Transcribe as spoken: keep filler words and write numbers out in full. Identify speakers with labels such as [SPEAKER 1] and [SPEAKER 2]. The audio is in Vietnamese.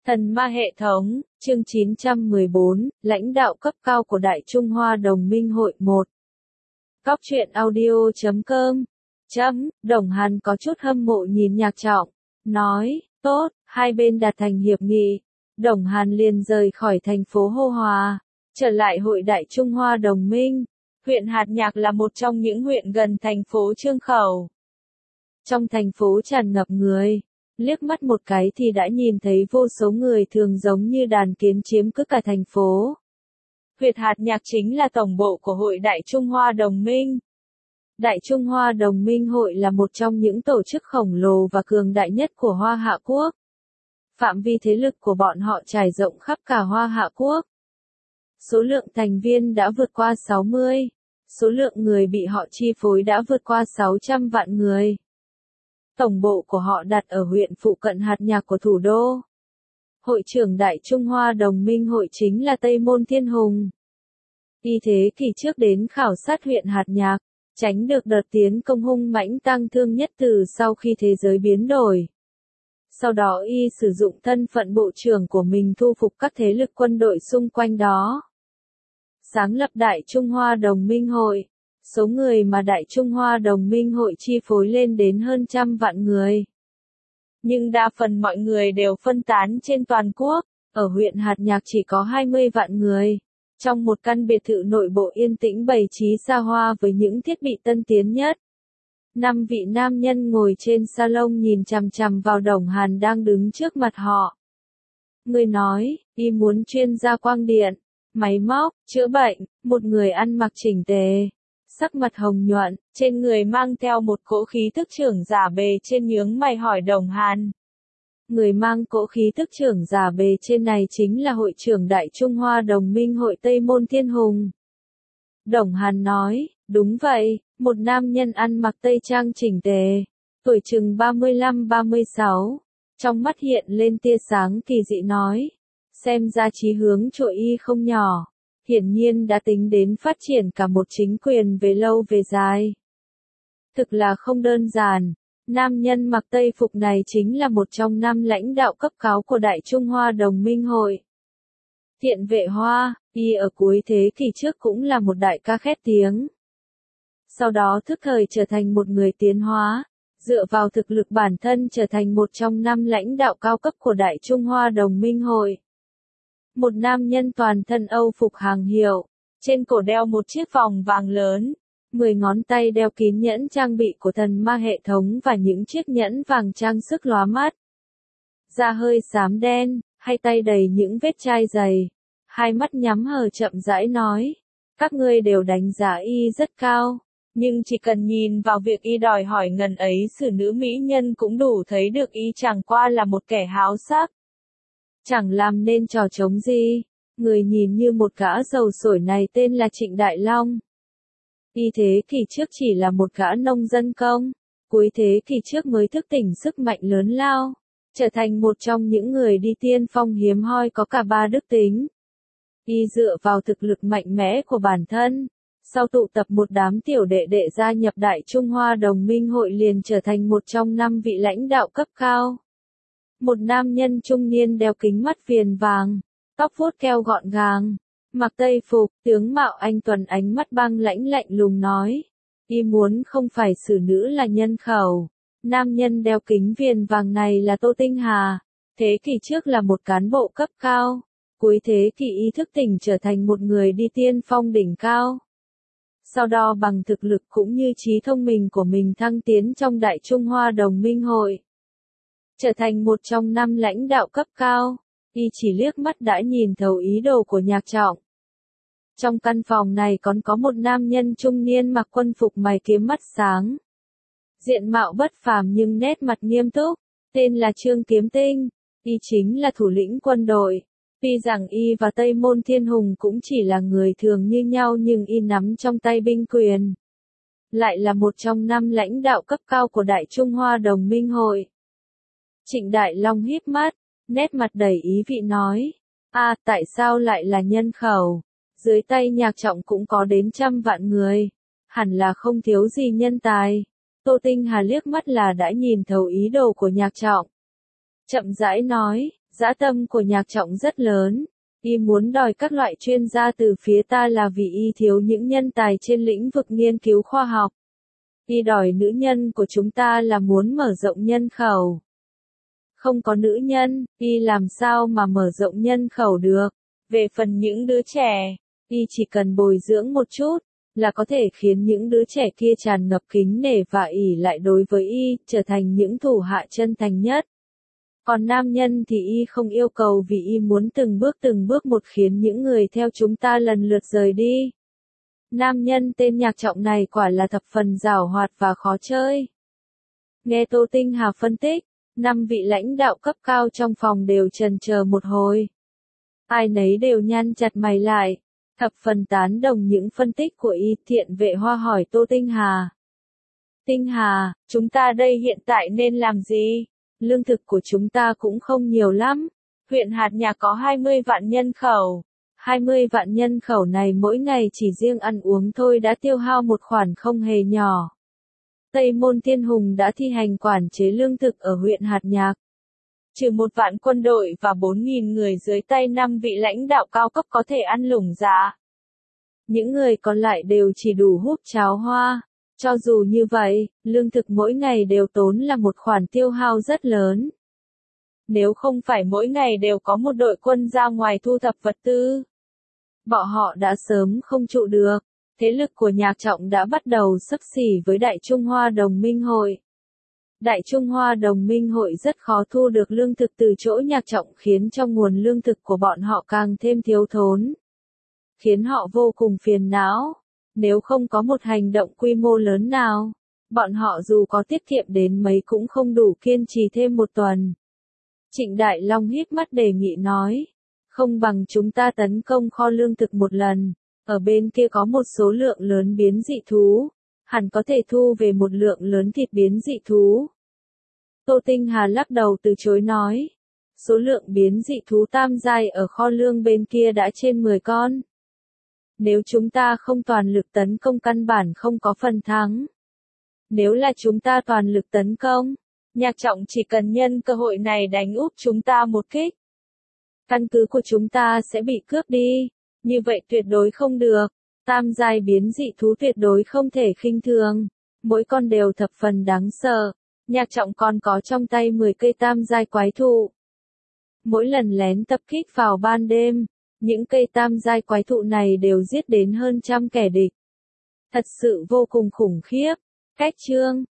[SPEAKER 1] Thần ma hệ thống, chương chín trăm mười bốn, lãnh đạo cấp cao của Đại Trung Hoa Đồng minh hội một. Góc truyện audio chấm com. Chấm, Đồng Hàn có chút hâm mộ nhìn Nhạc Trọng, nói, tốt, hai bên đạt thành hiệp nghị. Đồng Hàn liền rời khỏi thành phố Hô Hòa, trở lại hội Đại Trung Hoa Đồng minh. Huyện Hạt Nhạc là một trong những huyện gần thành phố Trương Khẩu. Trong thành phố tràn ngập người. Liếc mắt một cái thì đã nhìn thấy vô số người thường giống như đàn kiến chiếm cứ cả thành phố. Huyện Hạt Nhạc chính là tổng bộ của hội Đại Trung Hoa Đồng minh. Đại Trung Hoa Đồng minh hội là một trong những tổ chức khổng lồ và cường đại nhất của Hoa Hạ Quốc. Phạm vi thế lực của bọn họ trải rộng khắp cả Hoa Hạ Quốc. Số lượng thành viên đã vượt qua sáu mươi. Số lượng người bị họ chi phối đã vượt qua sáu trăm vạn người. Tổng bộ của họ đặt ở huyện phụ cận Hạt Nhạc của thủ đô. Hội trưởng Đại Trung Hoa Đồng minh hội chính là Tây Môn Thiên Hùng. Y thế kỷ trước đến khảo sát huyện Hạt Nhạc, tránh được đợt tiến công hung mãnh tăng thương nhất từ sau khi thế giới biến đổi. Sau đó y sử dụng thân phận bộ trưởng của mình thu phục các thế lực quân đội xung quanh đó. Sáng lập Đại Trung Hoa Đồng minh hội. Số người mà Đại Trung Hoa Đồng minh hội chi phối lên đến hơn trăm vạn người. Nhưng đa phần mọi người đều phân tán trên toàn quốc, ở huyện Hạt Nhạc chỉ có hai mươi vạn người. Trong một căn biệt thự nội bộ yên tĩnh bày trí xa hoa với những thiết bị tân tiến nhất. Năm vị nam nhân ngồi trên salon nhìn chằm chằm vào Đồng Hàn đang đứng trước mặt họ. Người nói, y muốn chuyên gia quang điện, máy móc, chữa bệnh, một người ăn mặc chỉnh tề. Sắc mặt hồng nhuận, trên người mang theo một cỗ khí tức trưởng giả bề trên nhướng mày hỏi Đồng Hàn. Người mang cỗ khí tức trưởng giả bề trên này chính là hội trưởng Đại Trung Hoa Đồng minh hội Tây Môn Thiên Hùng. Đồng Hàn nói, đúng vậy, một nam nhân ăn mặc tây trang chỉnh tề, tuổi chừng ba mươi lăm ba mươi sáu, trong mắt hiện lên tia sáng kỳ dị nói, xem ra chí hướng của y không nhỏ. Hiển nhiên đã tính đến phát triển cả một chính quyền về lâu về dài. Thực là không đơn giản, nam nhân mặc tây phục này chính là một trong năm lãnh đạo cấp cao của Đại Trung Hoa Đồng minh hội. Thiện Vệ Hoa, y ở cuối thế kỷ trước cũng là một đại ca khét tiếng. Sau đó thức thời trở thành một người tiến hóa, dựa vào thực lực bản thân trở thành một trong năm lãnh đạo cao cấp của Đại Trung Hoa Đồng minh hội. Một nam nhân toàn thân Âu phục hàng hiệu, trên cổ đeo một chiếc vòng vàng lớn, mười ngón tay đeo kín nhẫn trang bị của thần ma hệ thống và những chiếc nhẫn vàng trang sức lóa mắt. Da hơi xám đen, hai tay đầy những vết chai dày, hai mắt nhắm hờ chậm rãi nói, các ngươi đều đánh giá y rất cao, nhưng chỉ cần nhìn vào việc y đòi hỏi ngần ấy xử nữ mỹ nhân cũng đủ thấy được y chẳng qua là một kẻ háo sắc. Chẳng làm nên trò trống gì, người nhìn như một gã dầu sổi này tên là Trịnh Đại Long. Y thế kỷ trước chỉ là một gã nông dân công, cuối thế kỷ trước mới thức tỉnh sức mạnh lớn lao, trở thành một trong những người đi tiên phong hiếm hoi có cả ba đức tính. Y dựa vào thực lực mạnh mẽ của bản thân, sau tụ tập một đám tiểu đệ đệ gia nhập Đại Trung Hoa Đồng minh hội liền trở thành một trong năm vị lãnh đạo cấp cao. Một nam nhân trung niên đeo kính mắt viền vàng, tóc vuốt keo gọn gàng, mặc tây phục, tướng mạo anh tuấn ánh mắt băng lãnh lạnh lùng nói. Y muốn không phải xử nữ là nhân khẩu. Nam nhân đeo kính viền vàng này là Tô Tinh Hà. Thế kỷ trước là một cán bộ cấp cao. Cuối thế kỷ y thức tỉnh trở thành một người đi tiên phong đỉnh cao. Sau đó bằng thực lực cũng như trí thông minh của mình thăng tiến trong Đại Trung Hoa Đồng minh hội. Trở thành một trong năm lãnh đạo cấp cao, y chỉ liếc mắt đã nhìn thấu ý đồ của Nhạc Trọng. Trong căn phòng này còn có một nam nhân trung niên mặc quân phục mày kiếm mắt sáng. Diện mạo bất phàm nhưng nét mặt nghiêm túc, tên là Trương Kiếm Tinh, y chính là thủ lĩnh quân đội. Tuy rằng y và Tây Môn Thiên Hùng cũng chỉ là người thường như nhau nhưng y nắm trong tay binh quyền. Lại là một trong năm lãnh đạo cấp cao của Đại Trung Hoa Đồng minh hội. Trịnh Đại Long híp mắt, nét mặt đầy ý vị nói, a à, tại sao lại là nhân khẩu, dưới tay Nhạc Trọng cũng có đến trăm vạn người, hẳn là không thiếu gì nhân tài. Tô Tinh Hà liếc mắt là đã nhìn thấu ý đồ của Nhạc Trọng. Chậm rãi nói, Dã tâm của Nhạc Trọng rất lớn. Y muốn đòi các loại chuyên gia từ phía ta là vì y thiếu những nhân tài trên lĩnh vực nghiên cứu khoa học. Y đòi nữ nhân của chúng ta là muốn mở rộng nhân khẩu. Không có nữ nhân, y làm sao mà mở rộng nhân khẩu được. Về phần những đứa trẻ, y chỉ cần bồi dưỡng một chút, là có thể khiến những đứa trẻ kia tràn ngập kính nể và ỷ lại đối với y, trở thành những thủ hạ chân thành nhất. Còn nam nhân thì y không yêu cầu vì y muốn từng bước từng bước một khiến những người theo chúng ta lần lượt rời đi. Nam nhân tên Nhạc Trọng này quả là thập phần giảo hoạt và khó chơi. Nghe Tô Tinh Hà phân tích, năm vị lãnh đạo cấp cao trong phòng đều chần chờ một hồi. Ai nấy đều nhăn chặt mày lại, thập phần tán đồng những phân tích của y. Thiện Vệ Hoa hỏi Tô Tinh Hà. Tinh Hà, chúng ta đây hiện tại nên làm gì? Lương thực của chúng ta cũng không nhiều lắm. Huyện Hạt Nhạc có hai mươi vạn nhân khẩu. hai mươi vạn nhân khẩu này mỗi ngày chỉ riêng ăn uống thôi đã tiêu hao một khoản không hề nhỏ. Tây Môn Thiên Hùng đã thi hành quản chế lương thực ở huyện Hạt Nhạc. Trừ một vạn quân đội và bốn nghìn người dưới tay năm vị lãnh đạo cao cấp có thể ăn lủng dạ. Những người còn lại đều chỉ đủ húp cháo hoa. Cho dù như vậy, lương thực mỗi ngày đều tốn là một khoản tiêu hao rất lớn. Nếu không phải mỗi ngày đều có một đội quân ra ngoài thu thập vật tư, bọn họ đã sớm không trụ được. Thế lực của Nhạc Trọng đã bắt đầu xấp xỉ với Đại Trung Hoa Đồng Minh Hội. Đại Trung Hoa Đồng Minh Hội rất khó thu được lương thực từ chỗ Nhạc Trọng khiến cho nguồn lương thực của bọn họ càng thêm thiếu thốn. Khiến họ vô cùng phiền não. Nếu không có một hành động quy mô lớn nào, bọn họ dù có tiết kiệm đến mấy cũng không đủ kiên trì thêm một tuần. Trịnh Đại Long híp mắt đề nghị nói, không bằng chúng ta tấn công kho lương thực một lần, ở bên kia có một số lượng lớn biến dị thú, hẳn có thể thu về một lượng lớn thịt biến dị thú. Tô Tinh Hà lắc đầu từ chối nói, số lượng biến dị thú tam giai ở kho lương bên kia đã trên mười con. Nếu chúng ta không toàn lực tấn công căn bản không có phần thắng. Nếu là chúng ta toàn lực tấn công, Nhạc Trọng chỉ cần nhân cơ hội này đánh úp chúng ta một kích. Căn cứ của chúng ta sẽ bị cướp đi, như vậy tuyệt đối không được. Tam giai biến dị thú tuyệt đối không thể khinh thường, mỗi con đều thập phần đáng sợ. Nhạc Trọng còn có trong tay mười cây tam giai quái thụ. Mỗi lần lén tập kích vào ban đêm, những cây tam giai quái thụ này đều giết đến hơn trăm kẻ địch. Thật sự vô cùng khủng khiếp. Cách chương